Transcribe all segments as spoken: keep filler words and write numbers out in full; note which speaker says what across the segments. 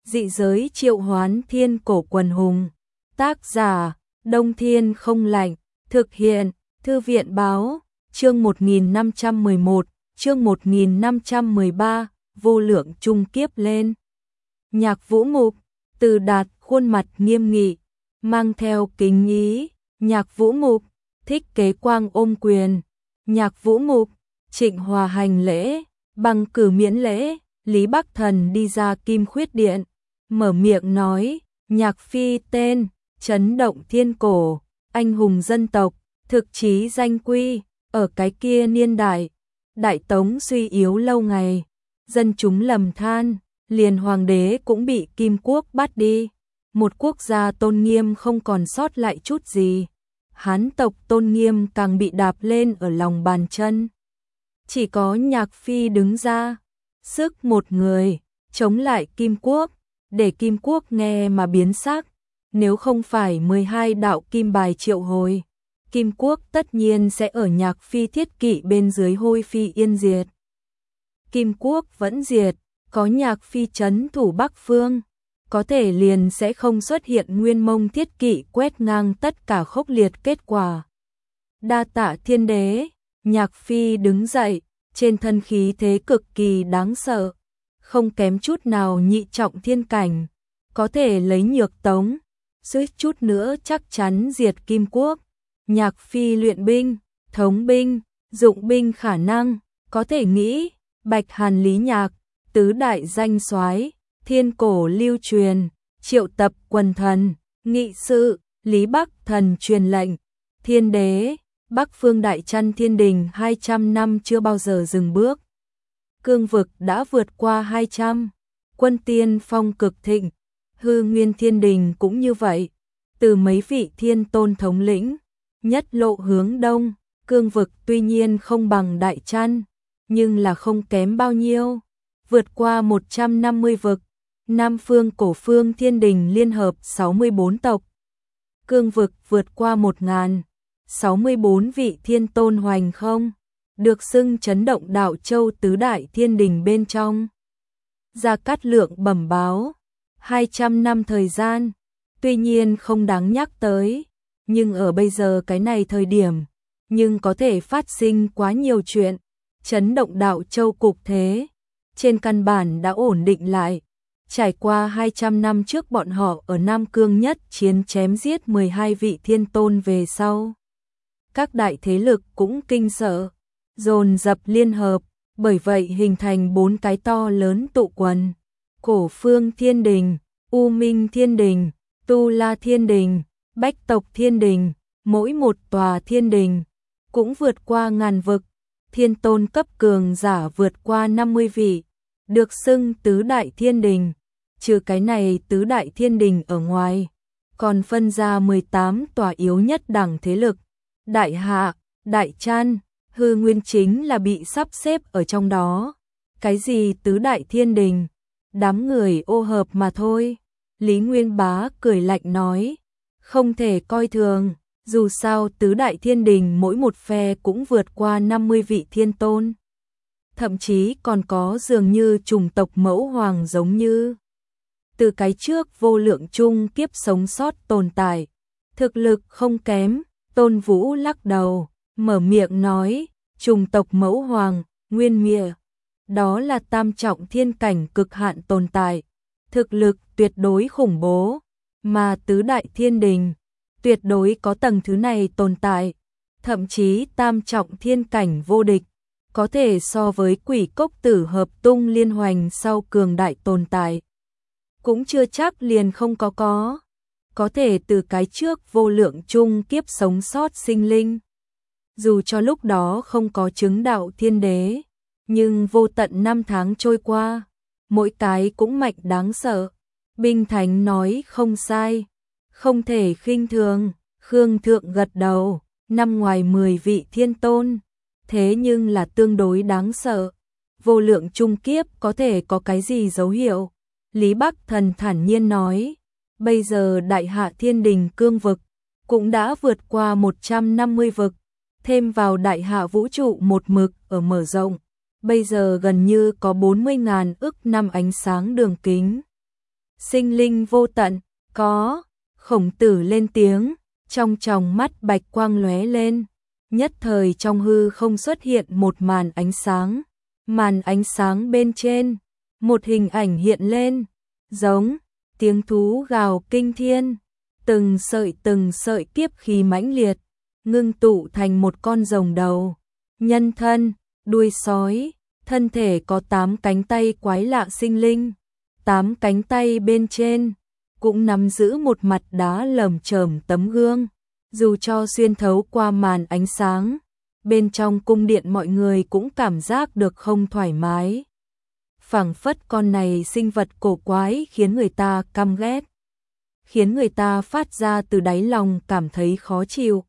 Speaker 1: Dị giới triệu hoán thiên cổ quần hùng. Tác giả, Đông Thiên không lạnh. Thực hiện, Thư viện báo, chương một nghìn năm trăm mười một, chương một nghìn năm trăm mười ba, vô lượng trung kiếp lên. Nhạc Vũ Mục, Từ Đạt khuôn mặt nghiêm nghị, mang theo kính ý. Nhạc Vũ Mục, Thích Kế Quang ôm quyền. Nhạc Vũ Mục, Trịnh Hòa hành lễ, bằng cử miễn lễ. Lý Bắc Thần đi ra Kim Khuyết Điện, mở miệng nói, Nhạc Phi tên, chấn động thiên cổ, anh hùng dân tộc, thực chí danh quy, ở cái kia niên đại, Đại Tống suy yếu lâu ngày, dân chúng lầm than, liền hoàng đế cũng bị Kim Quốc bắt đi, một quốc gia tôn nghiêm không còn sót lại chút gì, Hán tộc tôn nghiêm càng bị đạp lên ở lòng bàn chân. Chỉ có Nhạc Phi đứng ra, sức một người, chống lại Kim Quốc, để Kim Quốc nghe mà biến sắc, nếu không phải mười hai đạo kim bài triệu hồi, Kim Quốc tất nhiên sẽ ở Nhạc Phi thiết kỵ bên dưới hôi phi yên diệt. Kim Quốc vẫn diệt, có Nhạc Phi trấn thủ Bắc Phương, có thể liền sẽ không xuất hiện Nguyên Mông thiết kỵ quét ngang tất cả khốc liệt kết quả. Đa tạ thiên đế, Nhạc Phi đứng dậy, trên thân khí thế cực kỳ đáng sợ, không kém chút nào nhị trọng thiên cảnh, có thể lấy nhược Tống, suýt chút nữa chắc chắn diệt Kim Quốc. Nhạc Phi luyện binh, thống binh, dụng binh khả năng, có thể nghĩ, Bạch Hàn Lý Nhạc, tứ đại danh soái, thiên cổ lưu truyền, triệu tập quần thần, nghị sự, Lý Bắc Thần truyền lệnh, thiên đế, Bắc Phương Đại Trăn Thiên Đình hai trăm năm chưa bao giờ dừng bước. Cương vực đã vượt qua hai trăm, quân tiên phong cực thịnh, hư nguyên thiên đình cũng như vậy, từ mấy vị thiên tôn thống lĩnh, nhất lộ hướng đông, cương vực tuy nhiên không bằng Đại Trăn, nhưng là không kém bao nhiêu, vượt qua một trăm năm mươi vực, Nam Phương Cổ Phương Thiên Đình liên hợp sáu mươi bốn tộc, cương vực vượt qua một ngàn, sáu mươi bốn vị thiên tôn hoành không, được xưng chấn động đạo châu tứ đại thiên đình bên trong. Gia Cát Lượng bẩm báo, hai trăm năm thời gian, tuy nhiên không đáng nhắc tới, nhưng ở bây giờ cái này thời điểm, nhưng có thể phát sinh quá nhiều chuyện, chấn động đạo châu cục thế, trên căn bản đã ổn định lại. Trải qua hai trăm năm trước bọn họ ở Nam Cương nhất chiến chém giết mười hai vị thiên tôn về sau. Các đại thế lực cũng kinh sợ, dồn dập liên hợp, bởi vậy hình thành bốn cái to lớn tụ quần. Cổ Phương Thiên Đình, U Minh Thiên Đình, Tu La Thiên Đình, Bách Tộc Thiên Đình, mỗi một tòa thiên đình, cũng vượt qua ngàn vực, thiên tôn cấp cường giả vượt qua năm mươi vị, được xưng tứ đại thiên đình. Trừ cái này tứ đại thiên đình ở ngoài, còn phân ra mười tám tòa yếu nhất đẳng thế lực. Đại Hạ, Đại Trăn, hư nguyên chính là bị sắp xếp ở trong đó. Cái gì tứ đại thiên đình, đám người ô hợp mà thôi. Lý Nguyên Bá cười lạnh nói, không thể coi thường, dù sao tứ đại thiên đình mỗi một phe cũng vượt qua năm mươi vị thiên tôn. Thậm chí còn có dường như chủng tộc mẫu hoàng giống như từ cái trước vô lượng chung kiếp sống sót tồn tại, thực lực không kém. Tôn Vũ lắc đầu, mở miệng nói, chủng tộc mẫu hoàng, nguyên nghĩa, đó là tam trọng thiên cảnh cực hạn tồn tại, thực lực tuyệt đối khủng bố, mà tứ đại thiên đình, tuyệt đối có tầng thứ này tồn tại, thậm chí tam trọng thiên cảnh vô địch, có thể so với Quỷ Cốc Tử hợp tung liên hoành sau cường đại tồn tại. Cũng chưa chắc liền không có có. Có thể từ cái trước vô lượng chung kiếp sống sót sinh linh. Dù cho lúc đó không có chứng đạo thiên đế, nhưng vô tận năm tháng trôi qua, mỗi cái cũng mạnh đáng sợ. Binh Thánh nói không sai, không thể khinh thường, Khương Thượng gật đầu, năm ngoài mười vị thiên tôn, thế nhưng là tương đối đáng sợ. Vô lượng chung kiếp có thể có cái gì dấu hiệu? Lý Bắc Thần thản nhiên nói, bây giờ Đại Hạ Thiên Đình cương vực cũng đã vượt qua một trăm năm mươi vực, thêm vào Đại Hạ vũ trụ một mực ở mở rộng, bây giờ gần như có bốn mươi ngàn ức năm ánh sáng đường kính. sinh linh vô tận, có. Khổng Tử lên tiếng, trong tròng mắt bạch quang lóe lên, nhất thời trong hư không xuất hiện một màn ánh sáng, màn ánh sáng bên trên, một hình ảnh hiện lên, giống tiếng thú gào kinh thiên, từng sợi từng sợi kiếp khí mãnh liệt, ngưng tụ thành một con rồng đầu, nhân thân, đuôi sói, thân thể có tám cánh tay quái lạ sinh linh, tám cánh tay bên trên cũng nắm giữ một mặt đá lởm chởm tấm gương, dù cho xuyên thấu qua màn ánh sáng, bên trong cung điện mọi người cũng cảm giác được không thoải mái. Phảng phất con này sinh vật cổ quái khiến người ta căm ghét, khiến người ta phát ra từ đáy lòng cảm thấy khó chịu.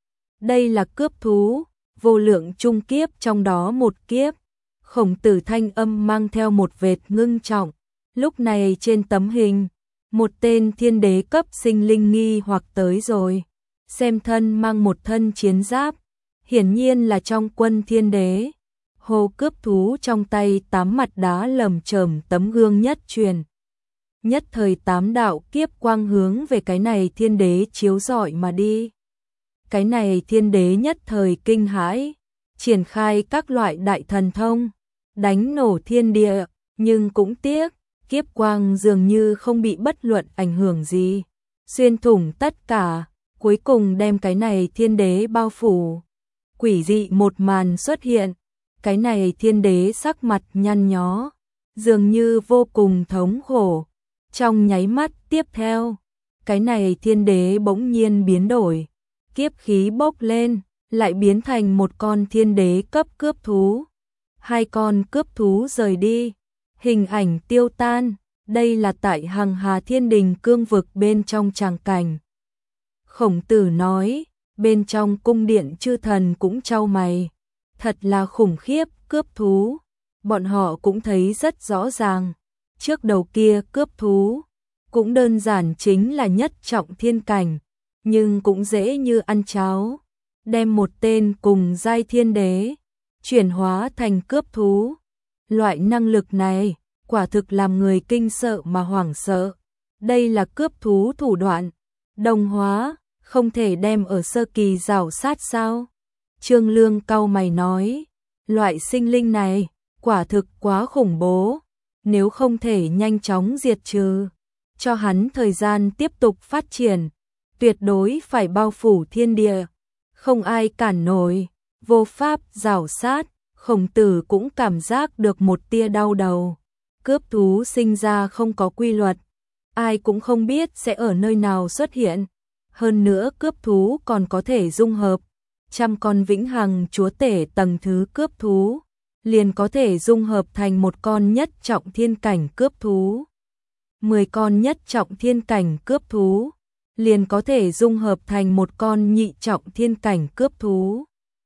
Speaker 1: Đây là cướp thú, vô lượng chung kiếp trong đó một kiếp. Khổng Tử thanh âm mang theo một vệt ngưng trọng. Lúc này trên tấm hình, một tên thiên đế cấp sinh linh nghi hoặc tới rồi. Xem thân mang một thân chiến giáp, hiển nhiên là trong quân thiên đế. Hồ cướp thú trong tay tám mặt đá lởm chởm tấm gương nhất truyền. Nhất thời tám đạo kiếp quang hướng về cái này thiên đế chiếu rọi mà đi. Cái này thiên đế nhất thời kinh hãi, triển khai các loại đại thần thông, đánh nổ thiên địa, nhưng cũng tiếc, kiếp quang dường như không bị bất luận ảnh hưởng gì, xuyên thủng tất cả, cuối cùng đem cái này thiên đế bao phủ. Quỷ dị một màn xuất hiện, cái này thiên đế sắc mặt nhăn nhó, dường như vô cùng thống khổ. Trong nháy mắt tiếp theo, cái này thiên đế bỗng nhiên biến đổi, kiếp khí bốc lên, lại biến thành một con thiên đế cấp cướp thú. Hai con cướp thú rời đi, hình ảnh tiêu tan, đây là tại Hằng Hà Thiên Đình cương vực bên trong tràng cảnh. Khổng Tử nói, bên trong cung điện chư thần cũng chau mày, thật là khủng khiếp cướp thú, bọn họ cũng thấy rất rõ ràng, trước đầu kia cướp thú, cũng đơn giản chính là nhất trọng thiên cảnh, nhưng cũng dễ như ăn cháo, đem một tên cùng giai thiên đế, chuyển hóa thành cướp thú. Loại năng lực này, quả thực làm người kinh sợ mà hoảng sợ. Đây là cướp thú thủ đoạn, đồng hóa, không thể đem ở sơ kỳ rào sát sao? Trương Lương cau mày nói, loại sinh linh này, quả thực quá khủng bố, nếu không thể nhanh chóng diệt trừ, cho hắn thời gian tiếp tục phát triển, tuyệt đối phải bao phủ thiên địa, không ai cản nổi, vô pháp rào sát. Khổng Tử cũng cảm giác được một tia đau đầu. Cướp thú sinh ra không có quy luật, ai cũng không biết sẽ ở nơi nào xuất hiện. Hơn nữa cướp thú còn có thể dung hợp. Trăm con vĩnh hằng chúa tể tầng thứ cướp thú, liền có thể dung hợp thành một con nhất trọng thiên cảnh cướp thú. Mười con nhất trọng thiên cảnh cướp thú, liền có thể dung hợp thành một con nhị trọng thiên cảnh cướp thú.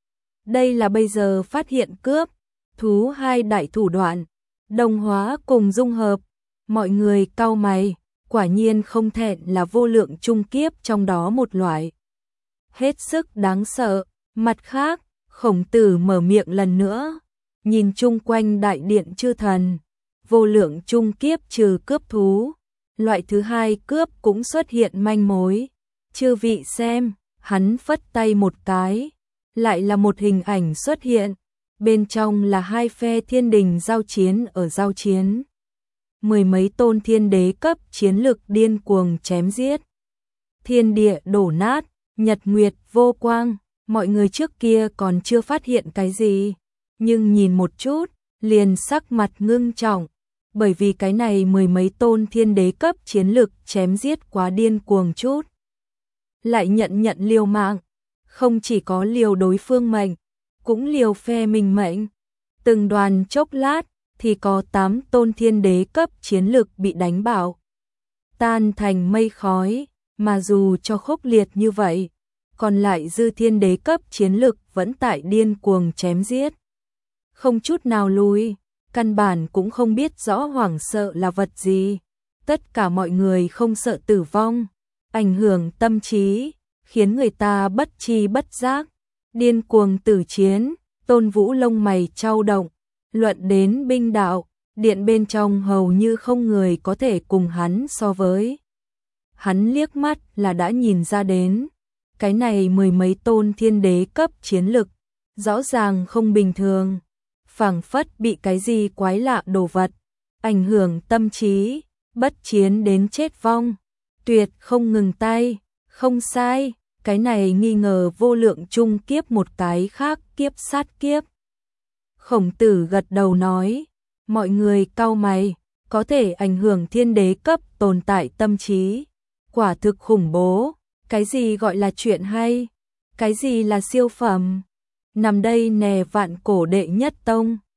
Speaker 1: Đây là bây giờ phát hiện cướp thú hai đại thủ đoạn, đồng hóa cùng dung hợp. Mọi người cau mày, quả nhiên không thẹn là vô lượng chung kiếp trong đó một loại. Hết sức đáng sợ. Mặt khác, Khổng Tử mở miệng lần nữa, nhìn chung quanh đại điện chư thần, vô lượng chung kiếp trừ cướp thú, loại thứ hai cướp cũng xuất hiện manh mối. Chư vị xem, hắn phất tay một cái, lại là một hình ảnh xuất hiện, bên trong là hai phe thiên đình giao chiến ở giao chiến. Mười mấy tôn thiên đế cấp chiến lực điên cuồng chém giết. Thiên địa đổ nát, nhật nguyệt vô quang, mọi người trước kia còn chưa phát hiện cái gì, nhưng nhìn một chút, liền sắc mặt ngưng trọng, bởi vì cái này mười mấy tôn thiên đế cấp chiến lực chém giết quá điên cuồng chút. Lại nhận nhận liều mạng, không chỉ có liều đối phương mệnh, cũng liều phe mình mệnh. Từng đoàn chốc lát, thì có tám tôn thiên đế cấp chiến lực bị đánh bạo, tan thành mây khói, mà dù cho khốc liệt như vậy, còn lại dư thiên đế cấp chiến lực vẫn tại điên cuồng chém giết. Không chút nào lùi, căn bản cũng không biết rõ hoảng sợ là vật gì. Tất cả mọi người không sợ tử vong, ảnh hưởng tâm trí, khiến người ta bất tri bất giác, điên cuồng tử chiến. Tôn Vũ lông mày chau động, luận đến binh đạo, điện bên trong hầu như không người có thể cùng hắn so với. Hắn liếc mắt là đã nhìn ra đến, cái này mười mấy tôn thiên đế cấp chiến lực, rõ ràng không bình thường, phảng phất bị cái gì quái lạ đồ vật ảnh hưởng tâm trí, bất chiến đến chết vong, tuyệt không ngừng tay, không sai, cái này nghi ngờ vô lượng chung kiếp một cái khác kiếp sát kiếp. Khổng Tử gật đầu nói, mọi người cau mày, có thể ảnh hưởng thiên đế cấp tồn tại tâm trí, quả thực khủng bố, cái gì gọi là chuyện hay, cái gì là siêu phẩm, nằm đây nè vạn cổ đệ nhất tông.